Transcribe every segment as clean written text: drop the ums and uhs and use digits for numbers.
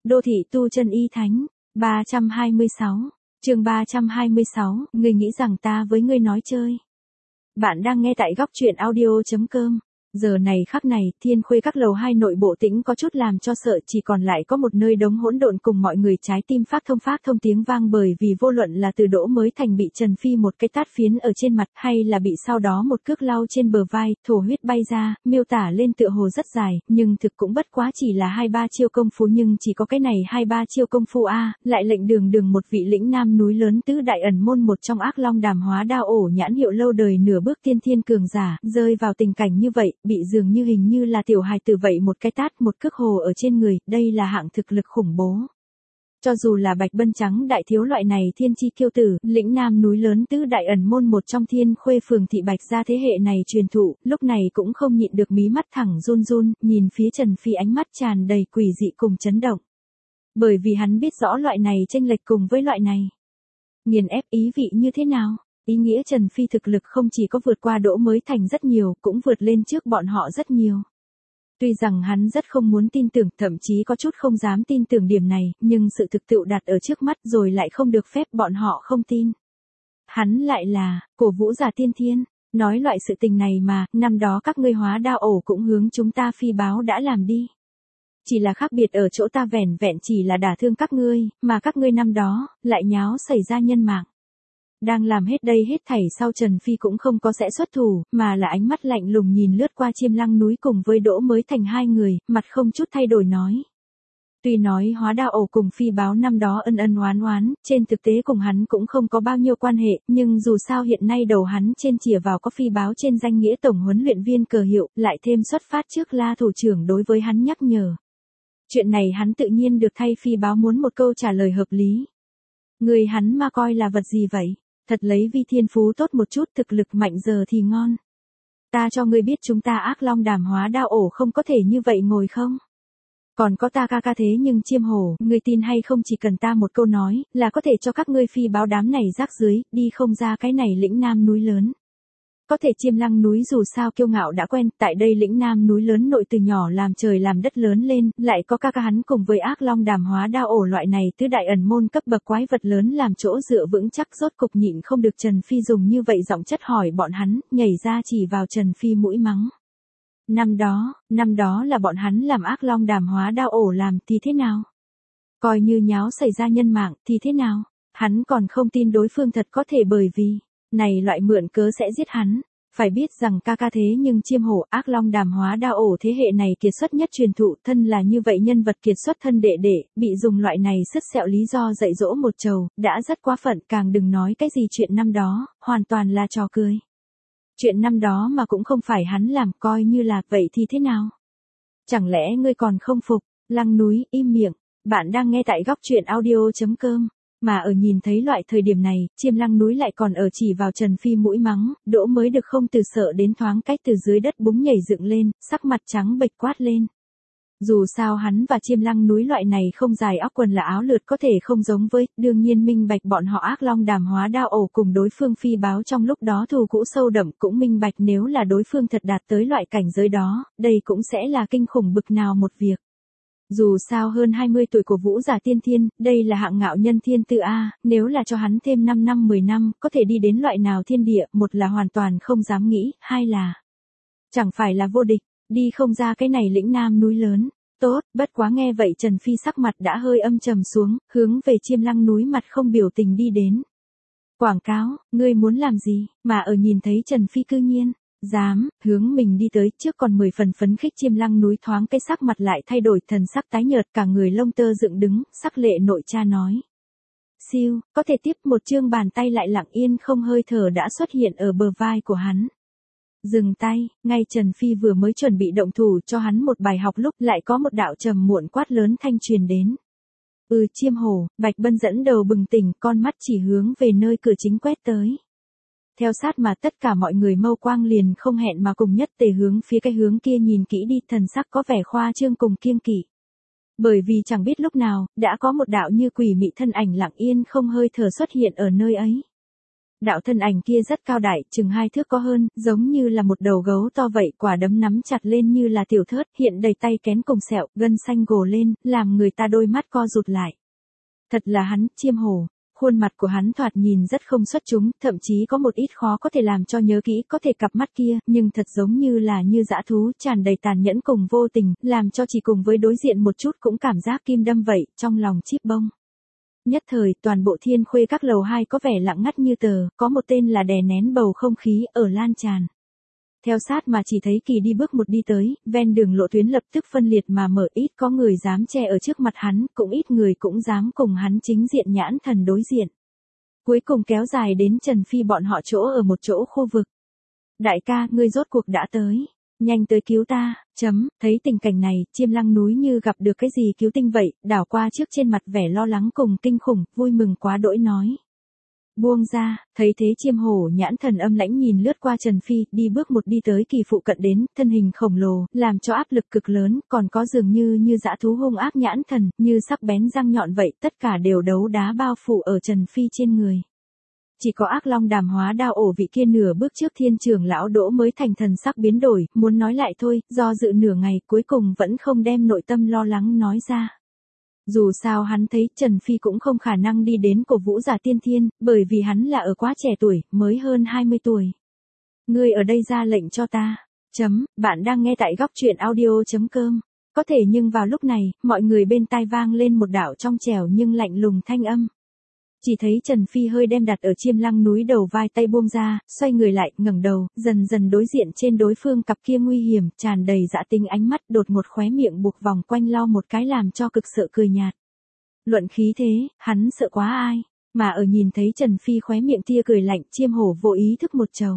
Đô thị tu chân y thánh, 326, chương 326, ngươi nghĩ rằng ta với ngươi nói chơi. Bạn đang nghe tại góc truyện audio.com. Giờ này khắc này, Thiên Khuê các lầu 2 nội bộ tĩnh có chút làm cho sợ, chỉ còn lại có một nơi đống hỗn độn cùng mọi người trái tim phát thông tiếng vang, bởi vì vô luận là từ Đỗ Mới Thành bị Trần Phi một cái tát phiến ở trên mặt, hay là bị sau đó một cước lau trên bờ vai, thổ huyết bay ra, miêu tả lên tựa hồ rất dài, nhưng thực cũng bất quá chỉ là 2-3 chiêu công phu, nhưng chỉ có cái này 2-3 chiêu công phu lại lệnh đường một vị lĩnh nam núi lớn tứ đại ẩn môn một trong Ác Long Đàm Hóa Đao ổ nhãn hiệu lâu đời nửa bước tiên thiên cường giả, rơi vào tình cảnh như vậy, bị dường như hình như là tiểu hài tử vậy một cái tát một cước hồ ở trên người, đây là hạng thực lực khủng bố. Cho dù là Bạch Bân Trắng đại thiếu loại này thiên chi kiêu tử, lĩnh nam núi lớn tứ đại ẩn môn một trong Thiên Khuê phường thị Bạch gia thế hệ này truyền thụ, lúc này cũng không nhịn được mí mắt thẳng run, nhìn phía Trần Phi ánh mắt tràn đầy quỷ dị cùng chấn động. Bởi vì hắn biết rõ loại này chênh lệch cùng với loại này nghiền ép ý vị như thế nào. Ý nghĩa Trần Phi thực lực không chỉ có vượt qua Đỗ Mới Thành rất nhiều, cũng vượt lên trước bọn họ rất nhiều. Tuy rằng hắn rất không muốn tin tưởng, thậm chí có chút không dám tin tưởng điểm này, nhưng sự thực tựu đặt ở trước mắt rồi lại không được phép bọn họ không tin. Hắn lại là, cổ vũ giả tiên thiên, nói loại sự tình này mà, năm đó các ngươi Hóa Đao ổ cũng hướng chúng ta phi báo đã làm đi. Chỉ là khác biệt ở chỗ ta vẻn vẹn chỉ là đả thương các ngươi, mà các ngươi năm đó, lại nháo xảy ra nhân mạng. Đang làm hết đây hết thảy sau, Trần Phi cũng không có sẽ xuất thủ, mà là ánh mắt lạnh lùng nhìn lướt qua Chiêm Lăng núi cùng với Đỗ Mới Thành hai người, mặt không chút thay đổi nói. Tuy nói Hóa Đao ổ cùng phi báo năm đó ân oán, trên thực tế cùng hắn cũng không có bao nhiêu quan hệ, nhưng dù sao hiện nay đầu hắn trên chìa vào có phi báo trên danh nghĩa tổng huấn luyện viên cờ hiệu, lại thêm xuất phát trước La thủ trưởng đối với hắn nhắc nhở. Chuyện này hắn tự nhiên được thay phi báo muốn một câu trả lời hợp lý. Người hắn mà coi là vật gì vậy? Thật lấy vi thiên phú tốt một chút, thực lực mạnh giờ thì ngon. Ta cho ngươi biết chúng ta Ác Long Đàm Hóa Đao ổ không có thể như vậy ngồi không? Còn có ta ca thế nhưng Chiêm Hổ, ngươi tin hay không, chỉ cần ta một câu nói, là có thể cho các ngươi phi báo đám này rác dưới, đi không ra cái này lĩnh nam núi lớn. Có thể Chiêm Lăng núi dù sao kiêu ngạo đã quen, tại đây lĩnh nam núi lớn nội từ nhỏ làm trời làm đất lớn lên, lại có ca hắn cùng với Ác Long Đàm Hóa Đao ổ loại này tứ đại ẩn môn cấp bậc quái vật lớn làm chỗ dựa vững chắc, rốt cục nhịn không được Trần Phi dùng như vậy giọng chất hỏi bọn hắn, nhảy ra chỉ vào Trần Phi mũi mắng. Năm đó là bọn hắn làm Ác Long Đàm Hóa Đao ổ làm thì thế nào? Coi như nháo xảy ra nhân mạng thì thế nào? Hắn còn không tin đối phương thật có thể bởi vì này loại mượn cớ sẽ giết hắn. Phải biết rằng ca thế nhưng Chiêm Hổ, Ác Long Đàm Hóa Đao ổ thế hệ này kiệt xuất nhất truyền thụ, thân là như vậy nhân vật kiệt xuất thân đệ, bị dùng loại này sứt sẹo lý do dạy dỗ một trầu, đã rất quá phận, càng đừng nói cái gì chuyện năm đó, hoàn toàn là trò cười. Chuyện năm đó mà cũng không phải hắn làm, coi như là, vậy thì thế nào? Chẳng lẽ ngươi còn không phục? Lăng núi, im miệng. Bạn đang nghe tại góc truyện audio.com. Mà ở nhìn thấy loại thời điểm này, Chiêm Lăng núi lại còn ở chỉ vào Trần Phi mũi mắng, Đỗ mới được không từ sợ đến thoáng cách từ dưới đất búng nhảy dựng lên, sắc mặt trắng bệch quát lên. Dù sao hắn và Chiêm Lăng núi loại này không dài óc quần là áo lượt có thể không giống với, đương nhiên minh bạch bọn họ Ác Long Đàm Hóa Đao ổ cùng đối phương phi báo trong lúc đó thù cũ sâu đậm, cũng minh bạch nếu là đối phương thật đạt tới loại cảnh giới đó, đây cũng sẽ là kinh khủng bực nào một việc. Dù sao hơn 20 tuổi của vũ giả tiên thiên, đây là hạng ngạo nhân thiên tư nếu là cho hắn thêm 5 năm 10 năm, có thể đi đến loại nào thiên địa, một là hoàn toàn không dám nghĩ, hai là chẳng phải là vô địch, đi không ra cái này lĩnh nam núi lớn. Tốt, bất quá nghe vậy Trần Phi sắc mặt đã hơi âm trầm xuống, hướng về Chiêm Lăng núi mặt không biểu tình đi đến. Quảng cáo, ngươi muốn làm gì, mà ở nhìn thấy Trần Phi cư nhiên dám hướng mình đi tới, trước còn 10 phần phấn khích Chiêm Lăng núi thoáng cái sắc mặt lại thay đổi, thần sắc tái nhợt, cả người lông tơ dựng đứng, sắc lệ nội cha nói. Siêu, có thể tiếp một chương, bàn tay lại lặng yên không hơi thở đã xuất hiện ở bờ vai của hắn. Dừng tay, ngay Trần Phi vừa mới chuẩn bị động thủ cho hắn một bài học lúc lại có một đạo trầm muộn quát lớn thanh truyền đến. Chiêm Hổ, Bạch Bân dẫn đầu bừng tỉnh, con mắt chỉ hướng về nơi cửa chính quét tới. Theo sát mà tất cả mọi người mâu quang liền không hẹn mà cùng nhất tề hướng phía cái hướng kia nhìn kỹ đi, thần sắc có vẻ khoa trương cùng kiêng kỵ. Bởi vì chẳng biết lúc nào, đã có một đạo như quỷ mị thân ảnh lặng yên không hơi thở xuất hiện ở nơi ấy. Đạo thân ảnh kia rất cao đại, chừng 2 thước có hơn, giống như là một đầu gấu to vậy, quả đấm nắm chặt lên như là tiểu thớt, hiện đầy tay kén cùng sẹo, gân xanh gồ lên, làm người ta đôi mắt co rụt lại. Thật là hắn, Chiêm Hổ. Khuôn mặt của hắn thoạt nhìn rất không xuất chúng, thậm chí có một ít khó có thể làm cho nhớ kỹ, có thể cặp mắt kia, nhưng thật giống như là như dã thú, tràn đầy tàn nhẫn cùng vô tình, làm cho chỉ cùng với đối diện một chút cũng cảm giác kim đâm vậy, trong lòng chíp bông. Nhất thời, toàn bộ Thiên Khuê các lầu 2 có vẻ lặng ngắt như tờ, có một tên là đè nén bầu không khí ở lan tràn. Theo sát mà chỉ thấy Kỳ đi bước một đi tới, ven đường lộ tuyến lập tức phân liệt mà mở, ít có người dám che ở trước mặt hắn, cũng ít người cũng dám cùng hắn chính diện nhãn thần đối diện. Cuối cùng kéo dài đến Trần Phi bọn họ chỗ ở một chỗ khu vực. Đại ca, ngươi rốt cuộc đã tới. Nhanh tới cứu ta, thấy tình cảnh này, Chiêm Lăng núi như gặp được cái gì cứu tinh vậy, đảo qua trước trên mặt vẻ lo lắng cùng kinh khủng, vui mừng quá đỗi nói. Buông ra, thấy thế Chiêm Hổ nhãn thần âm lãnh nhìn lướt qua Trần Phi, đi bước một đi tới Kỳ phụ cận đến, thân hình khổng lồ, làm cho áp lực cực lớn, còn có dường như dã thú hung ác nhãn thần, như sắc bén răng nhọn vậy, tất cả đều đấu đá bao phủ ở Trần Phi trên người. Chỉ có Ác Long Đàm hóa đao ổ vị kia nửa bước trước Thiên Trưởng lão Đỗ mới thành thần sắc biến đổi, muốn nói lại thôi, do dự nửa ngày cuối cùng vẫn không đem nội tâm lo lắng nói ra. Dù sao hắn thấy Trần Phi cũng không khả năng đi đến cổ vũ giả tiên thiên, bởi vì hắn là ở quá trẻ tuổi, mới hơn 20 tuổi. Ngươi ở đây ra lệnh cho ta. Bạn đang nghe tại góc truyện audio.com. Có thể nhưng vào lúc này, mọi người bên tai vang lên một đạo trong trẻo nhưng lạnh lùng thanh âm. Chỉ thấy Trần Phi hơi đem đặt ở Chiêm Lăng núi đầu vai tay buông ra, xoay người lại, ngẩng đầu, dần dần đối diện trên đối phương cặp kia nguy hiểm, tràn đầy dã tính ánh mắt, đột ngột khóe miệng buộc vòng quanh lau một cái làm cho cực sợ cười nhạt. Luận khí thế, hắn sợ quá ai, mà ở nhìn thấy Trần Phi khóe miệng tia cười lạnh, Chiêm Hổ vô ý thức một trầu.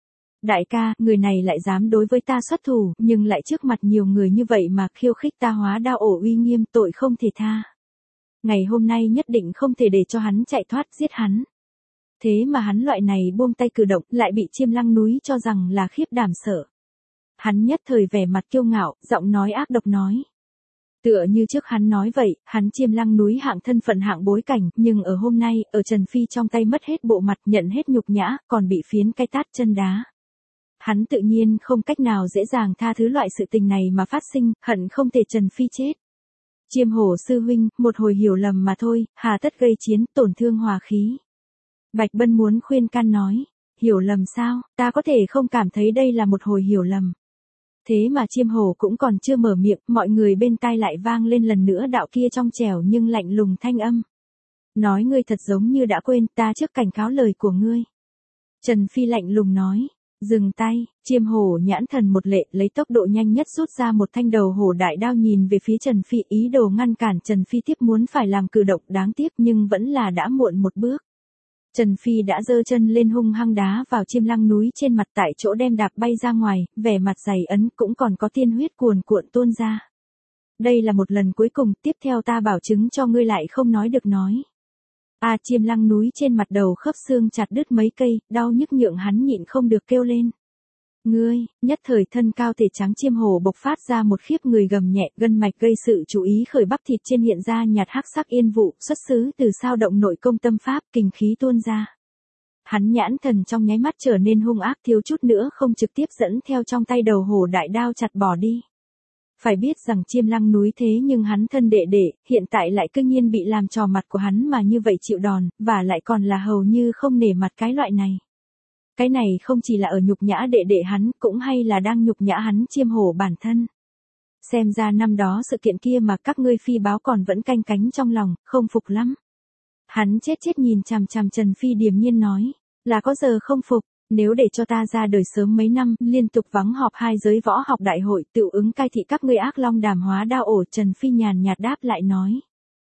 Đại ca, người này lại dám đối với ta xuất thủ, nhưng lại trước mặt nhiều người như vậy mà khiêu khích ta hóa đao ổ uy nghiêm, tội không thể tha. Ngày hôm nay nhất định không thể để cho hắn chạy thoát, giết hắn. Thế mà hắn loại này buông tay cử động, lại bị Chiêm Lăng núi cho rằng là khiếp đảm sợ. Hắn nhất thời vẻ mặt kiêu ngạo, giọng nói ác độc nói. Tựa như trước hắn nói vậy, hắn Chiêm Lăng núi hạng thân phận hạng bối cảnh, nhưng ở hôm nay, ở Trần Phi trong tay mất hết bộ mặt, nhận hết nhục nhã, còn bị phiến cái tát chân đá. Hắn tự nhiên không cách nào dễ dàng tha thứ loại sự tình này mà phát sinh, hận không thể Trần Phi chết. Chiêm Hổ sư huynh, một hồi hiểu lầm mà thôi, hà tất gây chiến, tổn thương hòa khí. Bạch Bân muốn khuyên can nói, hiểu lầm sao, ta có thể không cảm thấy đây là một hồi hiểu lầm. Thế mà Chiêm Hổ cũng còn chưa mở miệng, mọi người bên tai lại vang lên lần nữa đạo kia trong trẻo nhưng lạnh lùng thanh âm. Nói ngươi thật giống như đã quên, ta trước cảnh cáo lời của ngươi. Trần Phi lạnh lùng nói. Dừng tay, Chiêm Hổ nhãn thần một lệ, lấy tốc độ nhanh nhất rút ra một thanh đầu hổ đại đao nhìn về phía Trần Phi, ý đồ ngăn cản Trần Phi tiếp muốn phải làm cử động đáng tiếc nhưng vẫn là đã muộn một bước. Trần Phi đã giơ chân lên hung hăng đá vào Chiêm Lăng núi trên mặt tại chỗ đem đạp bay ra ngoài, vẻ mặt dày ấn cũng còn có tiên huyết cuồn cuộn tuôn ra. Đây là một lần cuối cùng, tiếp theo ta bảo chứng cho ngươi lại không nói được nói. Chiêm Lăng núi trên mặt đầu khớp xương chặt đứt mấy cây, đau nhức nhượng hắn nhịn không được kêu lên. Ngươi, nhất thời thân cao thể trắng Chiêm Hổ bộc phát ra một khiếp người gầm nhẹ, gân mạch gây sự chú ý khởi bắp thịt trên hiện ra nhạt hắc sắc yên vụ, xuất xứ từ sao động nội công tâm pháp, kình khí tuôn ra. Hắn nhãn thần trong nháy mắt trở nên hung ác, thiếu chút nữa không trực tiếp dẫn theo trong tay đầu hổ đại đao chặt bỏ đi. Phải biết rằng Chiêm Lăng núi thế nhưng hắn thân đệ đệ, hiện tại lại cư nhiên bị làm trò mặt của hắn mà như vậy chịu đòn, và lại còn là hầu như không nể mặt cái loại này. Cái này không chỉ là ở nhục nhã đệ đệ hắn, cũng hay là đang nhục nhã hắn Chiêm Hổ bản thân. Xem ra năm đó sự kiện kia mà các ngươi phi báo còn vẫn canh cánh trong lòng, không phục lắm. Hắn chết nhìn chằm chằm Trần Phi điềm nhiên nói, là có giờ không phục. Nếu để cho ta ra đời sớm mấy năm, liên tục vắng họp 2 giới võ học đại hội, tự ứng cai thị các ngươi Ác Long Đàm hóa đao ổ, Trần Phi nhàn nhạt đáp lại nói.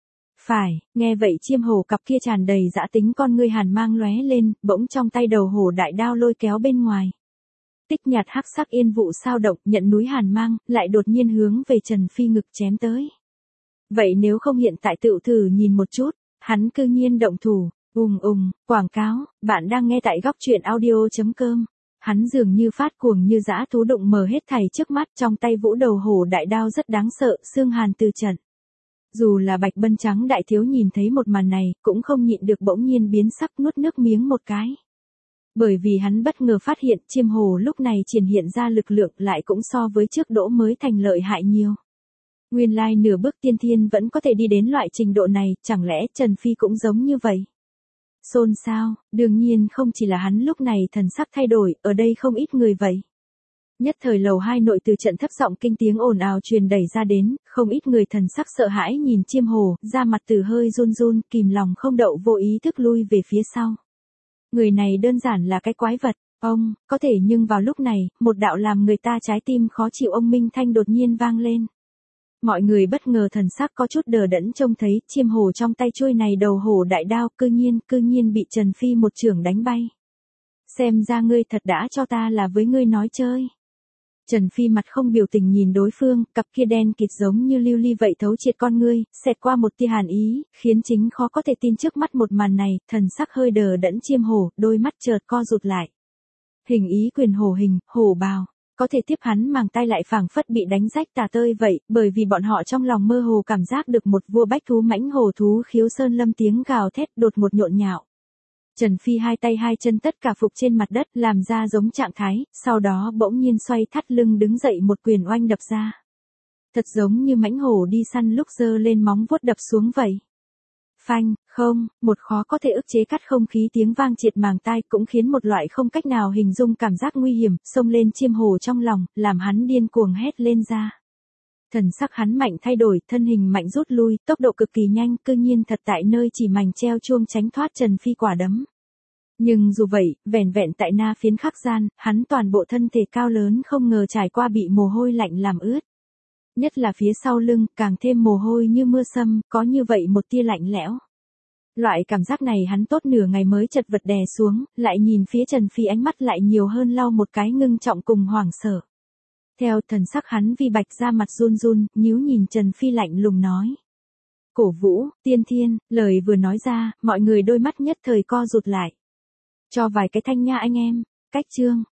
Phải, nghe vậy Chiêm Hổ cặp kia tràn đầy dã tính con ngươi hàn mang lóe lên, bỗng trong tay đầu hổ đại đao lôi kéo bên ngoài. Tích nhạt hắc sắc yên vụ sao động, nhận núi hàn mang, lại đột nhiên hướng về Trần Phi ngực chém tới. Vậy nếu không hiện tại tự thử nhìn một chút, hắn cư nhiên động thủ. Quảng cáo, bạn đang nghe tại góc truyện audio.com. Hắn dường như phát cuồng như dã thú đụng mờ hết thảy trước mắt, trong tay vũ đầu hổ đại đao rất đáng sợ, xương hàn từ trận. Dù là Bạch Bân trắng đại thiếu nhìn thấy một màn này, cũng không nhịn được bỗng nhiên biến sắc nuốt nước miếng một cái. Bởi vì hắn bất ngờ phát hiện chiêm hồ lúc này triển hiện ra lực lượng lại cũng so với trước Đỗ mới thành lợi hại nhiều. Nguyên lai nửa bước tiên thiên vẫn có thể đi đến loại trình độ này, chẳng lẽ Trần Phi cũng giống như vậy? Xôn xao, đương nhiên không chỉ là hắn lúc này thần sắc thay đổi, ở đây không ít người vậy. Nhất thời lầu 2 nội từ trận thấp giọng kinh tiếng ồn ào truyền đẩy ra đến, không ít người thần sắc sợ hãi nhìn chiêm hồ, da mặt từ hơi run run, kìm lòng không đậu vô ý thức lui về phía sau. Người này đơn giản là cái quái vật, ông, có thể nhưng vào lúc này, một đạo làm người ta trái tim khó chịu ông minh thanh đột nhiên vang lên. Mọi người bất ngờ thần sắc có chút đờ đẫn trông thấy chiêm hồ trong tay chuôi này đầu hổ đại đao cư nhiên bị Trần Phi một chưởng đánh bay. Xem ra ngươi thật đã cho ta là với ngươi nói chơi. Trần Phi mặt không biểu tình nhìn đối phương, cặp kia đen kịt giống như lưu ly vậy thấu triệt con ngươi, xẹt qua một tia hàn ý, khiến chính khó có thể tin trước mắt một màn này, thần sắc hơi đờ đẫn chiêm hổ, đôi mắt chợt co rụt lại. Hình ý quyền hổ hình, hổ bào, có thể tiếp hắn màng tay lại phảng phất bị đánh rách tả tơi vậy, bởi vì bọn họ trong lòng mơ hồ cảm giác được một vua bách thú mãnh hổ thú khiếu sơn lâm tiếng gào thét đột ngột nhộn nhạo. Trần Phi hai tay hai chân tất cả phục trên mặt đất làm ra giống trạng thái, sau đó bỗng nhiên xoay thắt lưng đứng dậy một quyền oanh đập ra. Thật giống như mãnh hổ đi săn lúc giơ lên móng vuốt đập xuống vậy. Phanh, không, một khó có thể ức chế cắt không khí tiếng vang triệt màng tai cũng khiến một loại không cách nào hình dung cảm giác nguy hiểm, xông lên chiêm hồ trong lòng, làm hắn điên cuồng hét lên ra. Thần sắc hắn mạnh thay đổi, thân hình mạnh rút lui, tốc độ cực kỳ nhanh, cư nhiên thật tại nơi chỉ mảnh treo chuông tránh thoát Trần Phi quả đấm. Nhưng dù vậy, vẻn vẹn tại na phiến khắc gian, hắn toàn bộ thân thể cao lớn không ngờ trải qua bị mồ hôi lạnh làm ướt. Nhất là phía sau lưng, càng thêm mồ hôi như mưa sâm, có như vậy một tia lạnh lẽo. Loại cảm giác này hắn tốt nửa ngày mới chật vật đè xuống, lại nhìn phía Trần Phi ánh mắt lại nhiều hơn lau một cái ngưng trọng cùng hoảng sợ. Theo thần sắc hắn vi bạch ra mặt run run, nhíu nhìn Trần Phi lạnh lùng nói. Cổ vũ, tiên thiên, lời vừa nói ra, mọi người đôi mắt nhất thời co rụt lại. Cho vài cái thanh nha anh em, cách chương.